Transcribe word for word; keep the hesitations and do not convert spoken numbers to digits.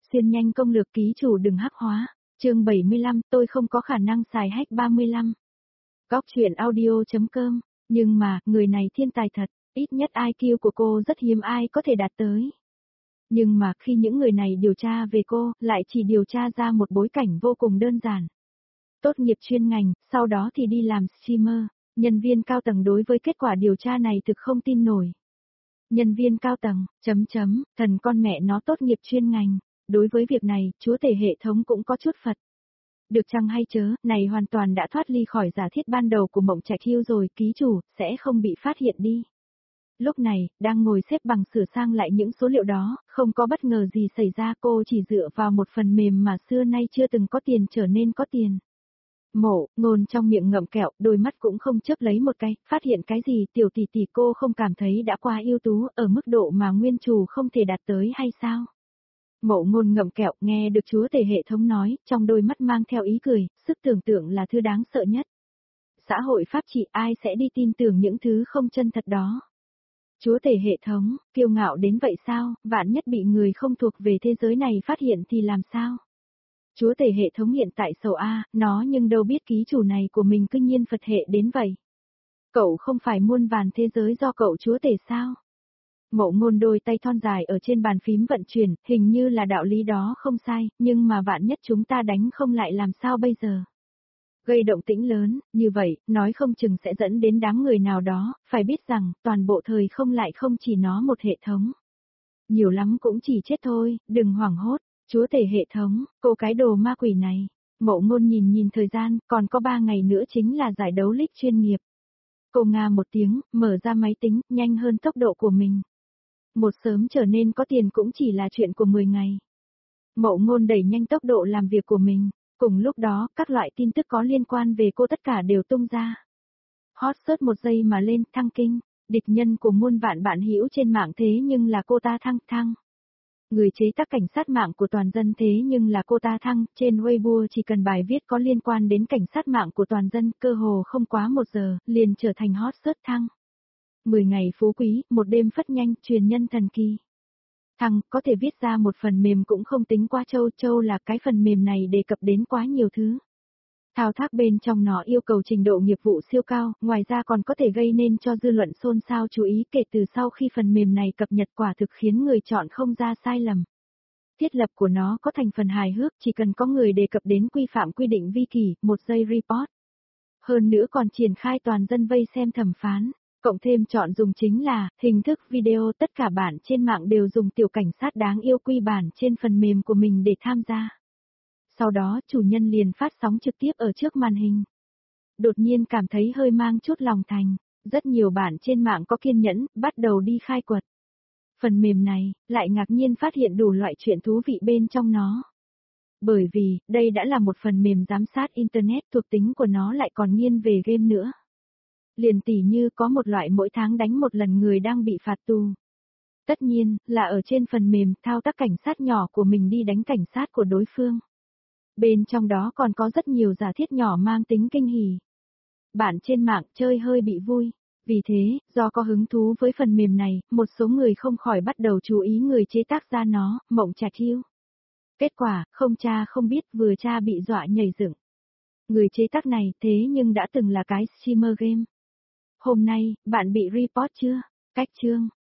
Xuyên nhanh công lược ký chủ đừng hắc hóa. Chương bảy mươi lăm, tôi không có khả năng xài hack ba mươi lăm. Góc truyện audio.com, nhưng mà, người này thiên tài thật, ít nhất i kiu của cô rất hiếm ai có thể đạt tới. Nhưng mà khi những người này điều tra về cô, lại chỉ điều tra ra một bối cảnh vô cùng đơn giản. Tốt nghiệp chuyên ngành, sau đó thì đi làm streamer. Nhân viên cao tầng đối với kết quả điều tra này thực không tin nổi. Nhân viên cao tầng, chấm chấm, thần con mẹ nó tốt nghiệp chuyên ngành. Đối với việc này, chúa tể hệ thống cũng có chút Phật. Được chăng hay chớ, này hoàn toàn đã thoát ly khỏi giả thiết ban đầu của Mộng Trạch Hill rồi, ký chủ, sẽ không bị phát hiện đi. Lúc này, đang ngồi xếp bằng sửa sang lại những số liệu đó, không có bất ngờ gì xảy ra, cô chỉ dựa vào một phần mềm mà xưa nay chưa từng có tiền trở nên có tiền. Mộ, Ngôn trong miệng ngậm kẹo, đôi mắt cũng không chớp lấy một cái, phát hiện cái gì tiểu tỷ tỷ cô không cảm thấy đã quá ưu tú ở mức độ mà nguyên chủ không thể đạt tới hay sao? Mộ Ngôn ngậm kẹo nghe được chúa tể hệ thống nói, trong đôi mắt mang theo ý cười, sức tưởng tượng là thứ đáng sợ nhất. Xã hội pháp trị ai sẽ đi tin tưởng những thứ không chân thật đó? Chúa tể hệ thống, kiêu ngạo đến vậy sao, vạn nhất bị người không thuộc về thế giới này phát hiện thì làm sao? Chúa tể hệ thống hiện tại sầu A, nó nhưng đâu biết ký chủ này của mình cứ nhiên Phật hệ đến vậy. Cậu không phải muôn vàn thế giới do cậu chúa tể sao? Mộ Ngôn đôi tay thon dài ở trên bàn phím vận chuyển, hình như là đạo lý đó không sai, nhưng mà vạn nhất chúng ta đánh không lại làm sao bây giờ? Gây động tĩnh lớn, như vậy, nói không chừng sẽ dẫn đến đám người nào đó, phải biết rằng, toàn bộ thời không lại không chỉ nó một hệ thống. Nhiều lắm cũng chỉ chết thôi, đừng hoảng hốt, chúa tể hệ thống, cô cái đồ ma quỷ này. Mộ Ngôn nhìn nhìn thời gian, còn có ba ngày nữa chính là giải đấu league chuyên nghiệp. Cô nga một tiếng, mở ra máy tính, nhanh hơn tốc độ của mình. Một sớm trở nên có tiền cũng chỉ là chuyện của mười ngày. Mộ Ngôn đẩy nhanh tốc độ làm việc của mình. Cùng lúc đó, các loại tin tức có liên quan về cô tất cả đều tung ra. Hot search một giây mà lên, thăng kinh, địch nhân của muôn vạn bạn hữu trên mạng thế nhưng là cô ta thăng thăng. Người chế tác cảnh sát mạng của toàn dân thế nhưng là cô ta thăng, trên Weibo chỉ cần bài viết có liên quan đến cảnh sát mạng của toàn dân, cơ hồ không quá một giờ, liền trở thành hot search thăng. mười ngày phú quý, một đêm phất nhanh, truyền nhân thần kỳ. Thằng, có thể viết ra một phần mềm cũng không tính quá trâu, trâu là cái phần mềm này đề cập đến quá nhiều thứ. Thao tác bên trong nó yêu cầu trình độ nghiệp vụ siêu cao, ngoài ra còn có thể gây nên cho dư luận xôn xao chú ý kể từ sau khi phần mềm này cập nhật quả thực khiến người chọn không ra sai lầm. Thiết lập của nó có thành phần hài hước, chỉ cần có người đề cập đến quy phạm quy định vi kỷ, một giây report. Hơn nữa còn triển khai toàn dân vây xem thẩm phán. Cộng thêm chọn dùng chính là, hình thức video tất cả bản trên mạng đều dùng tiểu cảnh sát đáng yêu quy bản trên phần mềm của mình để tham gia. Sau đó chủ nhân liền phát sóng trực tiếp ở trước màn hình. Đột nhiên cảm thấy hơi mang chút lòng thành, rất nhiều bản trên mạng có kiên nhẫn, bắt đầu đi khai quật. Phần mềm này, lại ngạc nhiên phát hiện đủ loại chuyện thú vị bên trong nó. Bởi vì, đây đã là một phần mềm giám sát Internet, thuộc tính của nó lại còn nghiêng về game nữa. Liền tỉ như có một loại mỗi tháng đánh một lần người đang bị phạt tù. Tất nhiên, là ở trên phần mềm thao tác cảnh sát nhỏ của mình đi đánh cảnh sát của đối phương. Bên trong đó còn có rất nhiều giả thiết nhỏ mang tính kinh hỉ. Bạn trên mạng chơi hơi bị vui. Vì thế, do có hứng thú với phần mềm này, một số người không khỏi bắt đầu chú ý người chế tác ra nó, Mộng Trạch Hill. Kết quả, không cha không biết vừa cha bị dọa nhảy dựng. Người chế tác này thế nhưng đã từng là cái streamer game. Hôm nay, bạn bị report chưa? Cách chương.